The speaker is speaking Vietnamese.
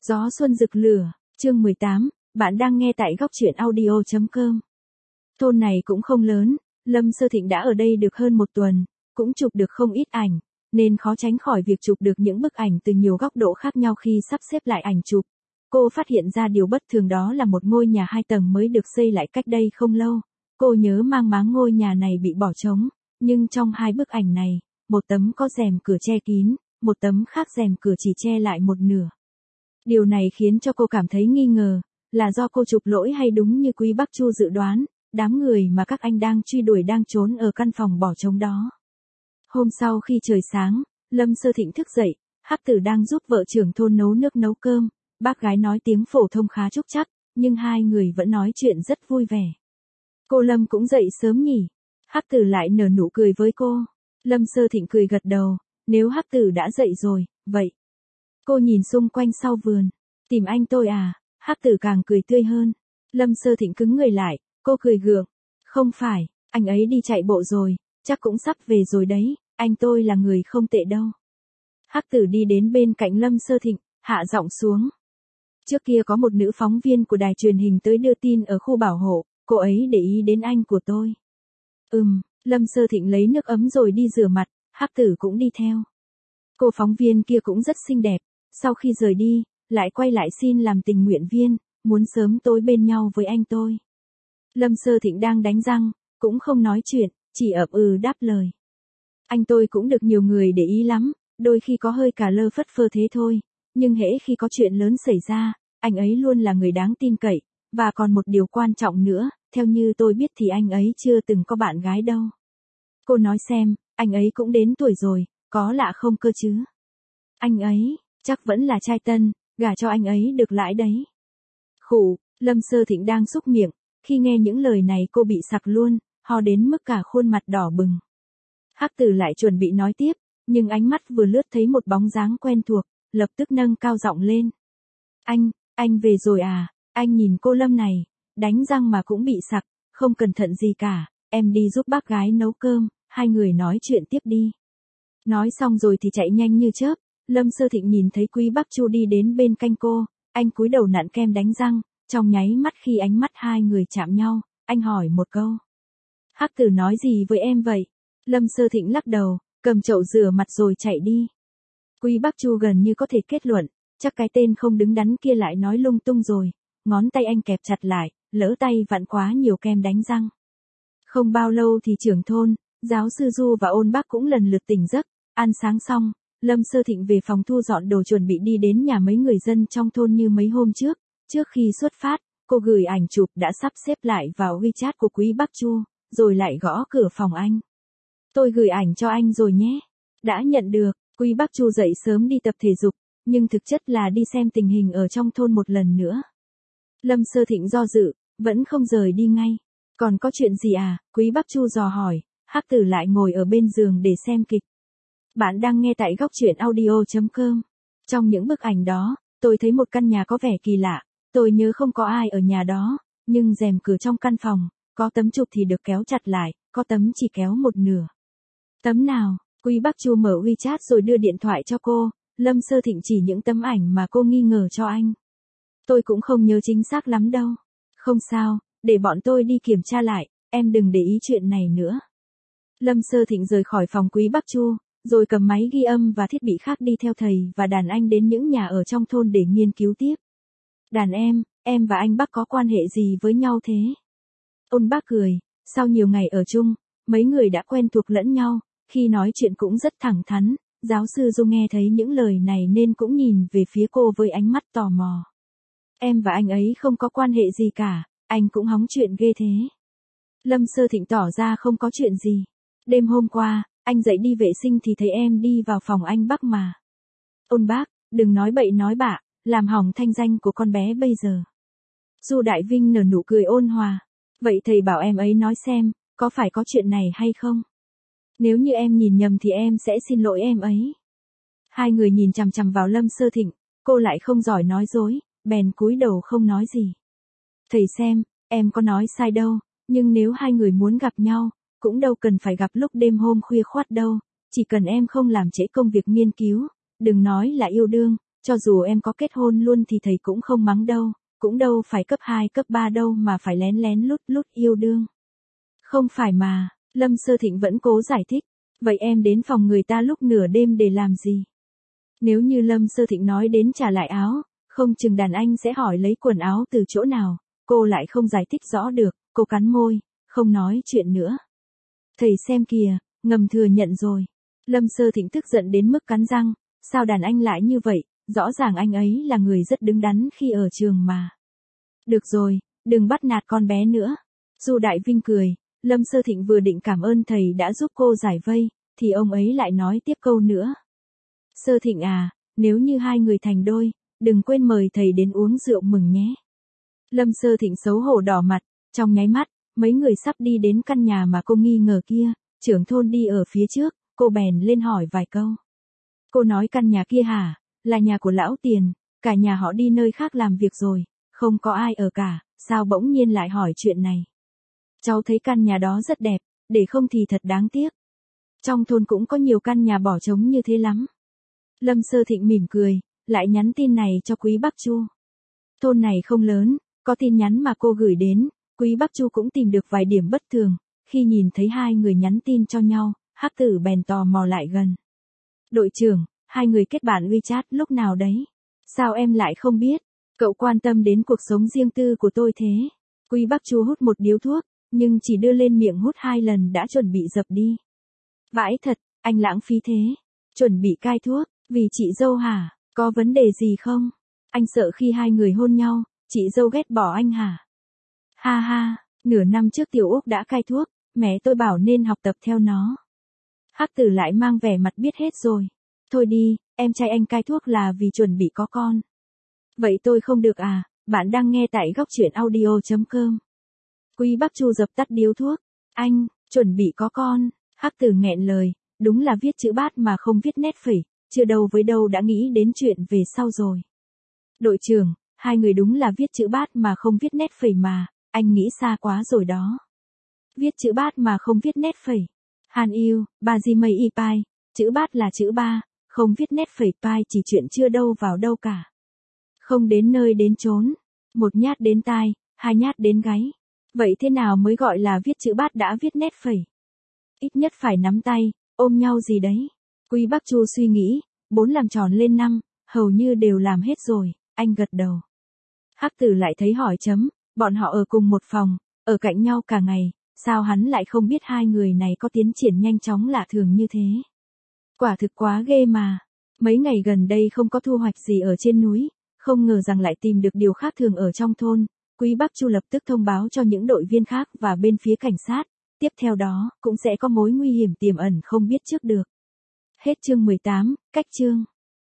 Gió xuân rực lửa, chương 18, bạn đang nghe tại góc truyện audio.com. Thôn này cũng không lớn, Lâm Sơ Thịnh đã ở đây được hơn một tuần, cũng chụp được không ít ảnh, nên khó tránh khỏi việc chụp được những bức ảnh từ nhiều góc độ khác nhau khi sắp xếp lại ảnh chụp. Cô phát hiện ra điều bất thường, đó là một ngôi nhà 2 tầng mới được xây lại cách đây không lâu. Cô nhớ mang máng ngôi nhà này bị bỏ trống, nhưng trong hai bức ảnh này, một tấm có rèm cửa che kín, một tấm khác rèm cửa chỉ che lại một nửa. Điều này khiến cho cô cảm thấy nghi ngờ, là do cô chụp lỗi hay đúng như Quý Bắc Chu dự đoán, đám người mà các anh đang truy đuổi đang trốn ở căn phòng bỏ trống đó. Hôm sau khi trời sáng, Lâm Sơ Thịnh thức dậy, Hắc Tử đang giúp vợ trưởng thôn nấu nước nấu cơm, bác gái nói tiếng phổ thông khá trúc trắc, nhưng hai người vẫn nói chuyện rất vui vẻ. Cô Lâm cũng dậy sớm nhỉ? Hắc Tử lại nở nụ cười với cô. Lâm Sơ Thịnh cười gật đầu, nếu Hắc Tử đã dậy rồi, vậy. Cô nhìn xung quanh sau vườn, tìm anh tôi à? Hắc Tử càng cười tươi hơn. Lâm Sơ Thịnh cứng người lại, cô cười gượng. Không phải, anh ấy đi chạy bộ rồi, chắc cũng sắp về rồi đấy, anh tôi là người không tệ đâu. Hắc Tử đi đến bên cạnh Lâm Sơ Thịnh, hạ giọng xuống. Trước kia có một nữ phóng viên của đài truyền hình tới đưa tin ở khu bảo hộ, cô ấy để ý đến anh của tôi. Lâm Sơ Thịnh lấy nước ấm rồi đi rửa mặt, Hắc Tử cũng đi theo. Cô phóng viên kia cũng rất xinh đẹp, sau khi rời đi, lại quay lại xin làm tình nguyện viên, muốn sớm tối bên nhau với anh tôi. Lâm Sơ Thịnh đang đánh răng, cũng không nói chuyện, chỉ ậm đáp lời. Anh tôi cũng được nhiều người để ý lắm, đôi khi có hơi cả lơ phất phơ thế thôi, nhưng hễ khi có chuyện lớn xảy ra, anh ấy luôn là người đáng tin cậy, và còn một điều quan trọng nữa, theo như tôi biết thì anh ấy chưa từng có bạn gái đâu. Cô nói xem, anh ấy cũng đến tuổi rồi, có lạ không cơ chứ? Anh ấy, chắc vẫn là trai tân, gả cho anh ấy được lãi đấy. Khụ, Lâm Sơ Thịnh đang xúc miệng, khi nghe những lời này cô bị sặc luôn, ho đến mức cả khuôn mặt đỏ bừng. Hắc Tử lại chuẩn bị nói tiếp, nhưng ánh mắt vừa lướt thấy một bóng dáng quen thuộc, lập tức nâng cao giọng lên. Anh về rồi à? Anh nhìn cô Lâm này, đánh răng mà cũng bị sặc, không cẩn thận gì cả, em đi giúp bác gái nấu cơm, hai người nói chuyện tiếp đi. Nói xong rồi thì chạy nhanh như chớp, Lâm Sơ Thịnh nhìn thấy Quý Bắc Chu đi đến bên cạnh cô, anh cúi đầu nặn kem đánh răng, trong nháy mắt khi ánh mắt hai người chạm nhau, anh hỏi một câu. Hắc Tử nói gì với em vậy? Lâm Sơ Thịnh lắc đầu, cầm chậu rửa mặt rồi chạy đi. Quý Bắc Chu gần như có thể kết luận, chắc cái tên không đứng đắn kia lại nói lung tung rồi, ngón tay anh kẹp chặt lại, lỡ tay vặn quá nhiều kem đánh răng. Không bao lâu thì trưởng thôn, giáo sư Du và Ôn Bác cũng lần lượt tỉnh giấc, ăn sáng xong, Lâm Sơ Thịnh về phòng thu dọn đồ chuẩn bị đi đến nhà mấy người dân trong thôn như mấy hôm trước. Trước khi xuất phát, cô gửi ảnh chụp đã sắp xếp lại vào WeChat của Quý Bắc Chu, rồi lại gõ cửa phòng anh. Tôi gửi ảnh cho anh rồi nhé. Đã nhận được. Quý Bắc Chu dậy sớm đi tập thể dục, nhưng thực chất là đi xem tình hình ở trong thôn một lần nữa. Lâm Sơ Thịnh do dự, vẫn không rời đi ngay. Còn có chuyện gì à? Quý Bắc Chu dò hỏi. Hắc Tử lại ngồi ở bên giường để xem kịch. Bạn đang nghe tại góc truyện audio.com. Trong những bức ảnh đó, tôi thấy một căn nhà có vẻ kỳ lạ. Tôi nhớ không có ai ở nhà đó, nhưng rèm cửa trong căn phòng, có tấm chụp thì được kéo chặt lại, có tấm chỉ kéo một nửa. Tấm nào? Quý Bắc Chu mở WeChat rồi đưa điện thoại cho cô, Lâm Sơ Thịnh chỉ những tấm ảnh mà cô nghi ngờ cho anh. Tôi cũng không nhớ chính xác lắm đâu. Không sao, để bọn tôi đi kiểm tra lại, em đừng để ý chuyện này nữa. Lâm Sơ Thịnh rời khỏi phòng Quý Bắc Chu, rồi cầm máy ghi âm và thiết bị khác đi theo thầy và đàn anh đến những nhà ở trong thôn để nghiên cứu tiếp. Đàn em và anh Bắc có quan hệ gì với nhau thế? Ôn Bác cười, sau nhiều ngày ở chung, mấy người đã quen thuộc lẫn nhau, khi nói chuyện cũng rất thẳng thắn, giáo sư Du nghe thấy những lời này nên cũng nhìn về phía cô với ánh mắt tò mò. Em và anh ấy không có quan hệ gì cả, anh cũng hóng chuyện ghê thế. Lâm Sơ Thịnh tỏ ra không có chuyện gì. Đêm hôm qua, anh dậy đi vệ sinh thì thấy em đi vào phòng anh Bắc mà. Ôn Bác, đừng nói bậy nói bạ, làm hỏng thanh danh của con bé bây giờ. Du Đại Vinh nở nụ cười ôn hòa. Vậy thầy bảo em ấy nói xem, có phải có chuyện này hay không? Nếu như em nhìn nhầm thì em sẽ xin lỗi em ấy. Hai người nhìn chằm chằm vào Lâm Sơ Thịnh, cô lại không giỏi nói dối, bèn cúi đầu không nói gì. Thầy xem, em có nói sai đâu, nhưng nếu hai người muốn gặp nhau, cũng đâu cần phải gặp lúc đêm hôm khuya khoắt đâu, chỉ cần em không làm trễ công việc nghiên cứu, đừng nói là yêu đương, cho dù em có kết hôn luôn thì thầy cũng không mắng đâu, cũng đâu phải cấp 2 cấp 3 đâu mà phải lén lén lút lút yêu đương. Không phải mà, Lâm Sơ Thịnh vẫn cố giải thích, vậy em đến phòng người ta lúc nửa đêm để làm gì? Nếu như Lâm Sơ Thịnh nói đến trả lại áo, không chừng đàn anh sẽ hỏi lấy quần áo từ chỗ nào, cô lại không giải thích rõ được, cô cắn môi, không nói chuyện nữa. Thầy xem kìa, ngầm thừa nhận rồi. Lâm Sơ Thịnh tức giận đến mức cắn răng, sao đàn anh lại như vậy, rõ ràng anh ấy là người rất đứng đắn khi ở trường mà. Được rồi, đừng bắt nạt con bé nữa. Du Đại Vinh cười, Lâm Sơ Thịnh vừa định cảm ơn thầy đã giúp cô giải vây, thì ông ấy lại nói tiếp câu nữa. Sơ Thịnh à, nếu như hai người thành đôi, đừng quên mời thầy đến uống rượu mừng nhé. Lâm Sơ Thịnh xấu hổ đỏ mặt, trong nháy mắt, mấy người sắp đi đến căn nhà mà cô nghi ngờ kia, trưởng thôn đi ở phía trước, cô bèn lên hỏi vài câu. Cô nói căn nhà kia hả, là nhà của lão Tiền, cả nhà họ đi nơi khác làm việc rồi, không có ai ở cả, sao bỗng nhiên lại hỏi chuyện này. Cháu thấy căn nhà đó rất đẹp, để không thì thật đáng tiếc. Trong thôn cũng có nhiều căn nhà bỏ trống như thế lắm. Lâm Sơ Thịnh mỉm cười, lại nhắn tin này cho Quý Bắc Chu. Thôn này không lớn, có tin nhắn mà cô gửi đến, Quý Bắc Chu cũng tìm được vài điểm bất thường, khi nhìn thấy hai người nhắn tin cho nhau, Hắc Tử bèn tò mò lại gần. Đội trưởng, hai người kết bạn WeChat lúc nào đấy? Sao em lại không biết? Cậu quan tâm đến cuộc sống riêng tư của tôi thế? Quý Bắc Chu hút một điếu thuốc, nhưng chỉ đưa lên miệng hút 2 lần đã chuẩn bị dập đi. Vãi thật, anh lãng phí thế. Chuẩn bị cai thuốc, vì chị dâu hả? Có vấn đề gì không? Anh sợ khi hai người hôn nhau, chị dâu ghét bỏ anh hả? Ha ha, nửa năm trước Tiểu Úc đã cai thuốc, mẹ tôi bảo nên học tập theo nó. Hắc Tử lại mang vẻ mặt biết hết rồi. Thôi đi, em trai anh cai thuốc là vì chuẩn bị có con. Vậy tôi không được à? Bạn đang nghe tại góc truyện audio.com. Quý Bắc Chu dập tắt điếu thuốc. Anh, chuẩn bị có con. Hắc Tử nghẹn lời, đúng là viết chữ bát mà không viết nét phẩy, chưa đâu với đâu đã nghĩ đến chuyện về sau rồi. Đội trưởng, hai người đúng là viết chữ bát mà không viết nét phẩy mà, anh nghĩ xa quá rồi đó. Viết chữ bát mà không viết nét phẩy. Hàn yêu, bà gì mây y pai, chữ bát là chữ ba, không viết nét phẩy pai chỉ chuyện chưa đâu vào đâu cả. Không đến nơi đến chốn, một nhát đến tai, hai nhát đến gáy. Vậy thế nào mới gọi là viết chữ bát đã viết nét phẩy? Ít nhất phải nắm tay, ôm nhau gì đấy. Quý Bắc Chu suy nghĩ, 4 làm tròn lên 5, hầu như đều làm hết rồi, anh gật đầu. Hắc Tử lại thấy hỏi chấm, bọn họ ở cùng một phòng, ở cạnh nhau cả ngày, sao hắn lại không biết hai người này có tiến triển nhanh chóng lạ thường như thế? Quả thực quá ghê mà. Mấy ngày gần đây không có thu hoạch gì ở trên núi, không ngờ rằng lại tìm được điều khác thường ở trong thôn. Quý Bắc Chu lập tức thông báo cho những đội viên khác và bên phía cảnh sát, tiếp theo đó cũng sẽ có mối nguy hiểm tiềm ẩn không biết trước được. Hết chương 18, cách chương.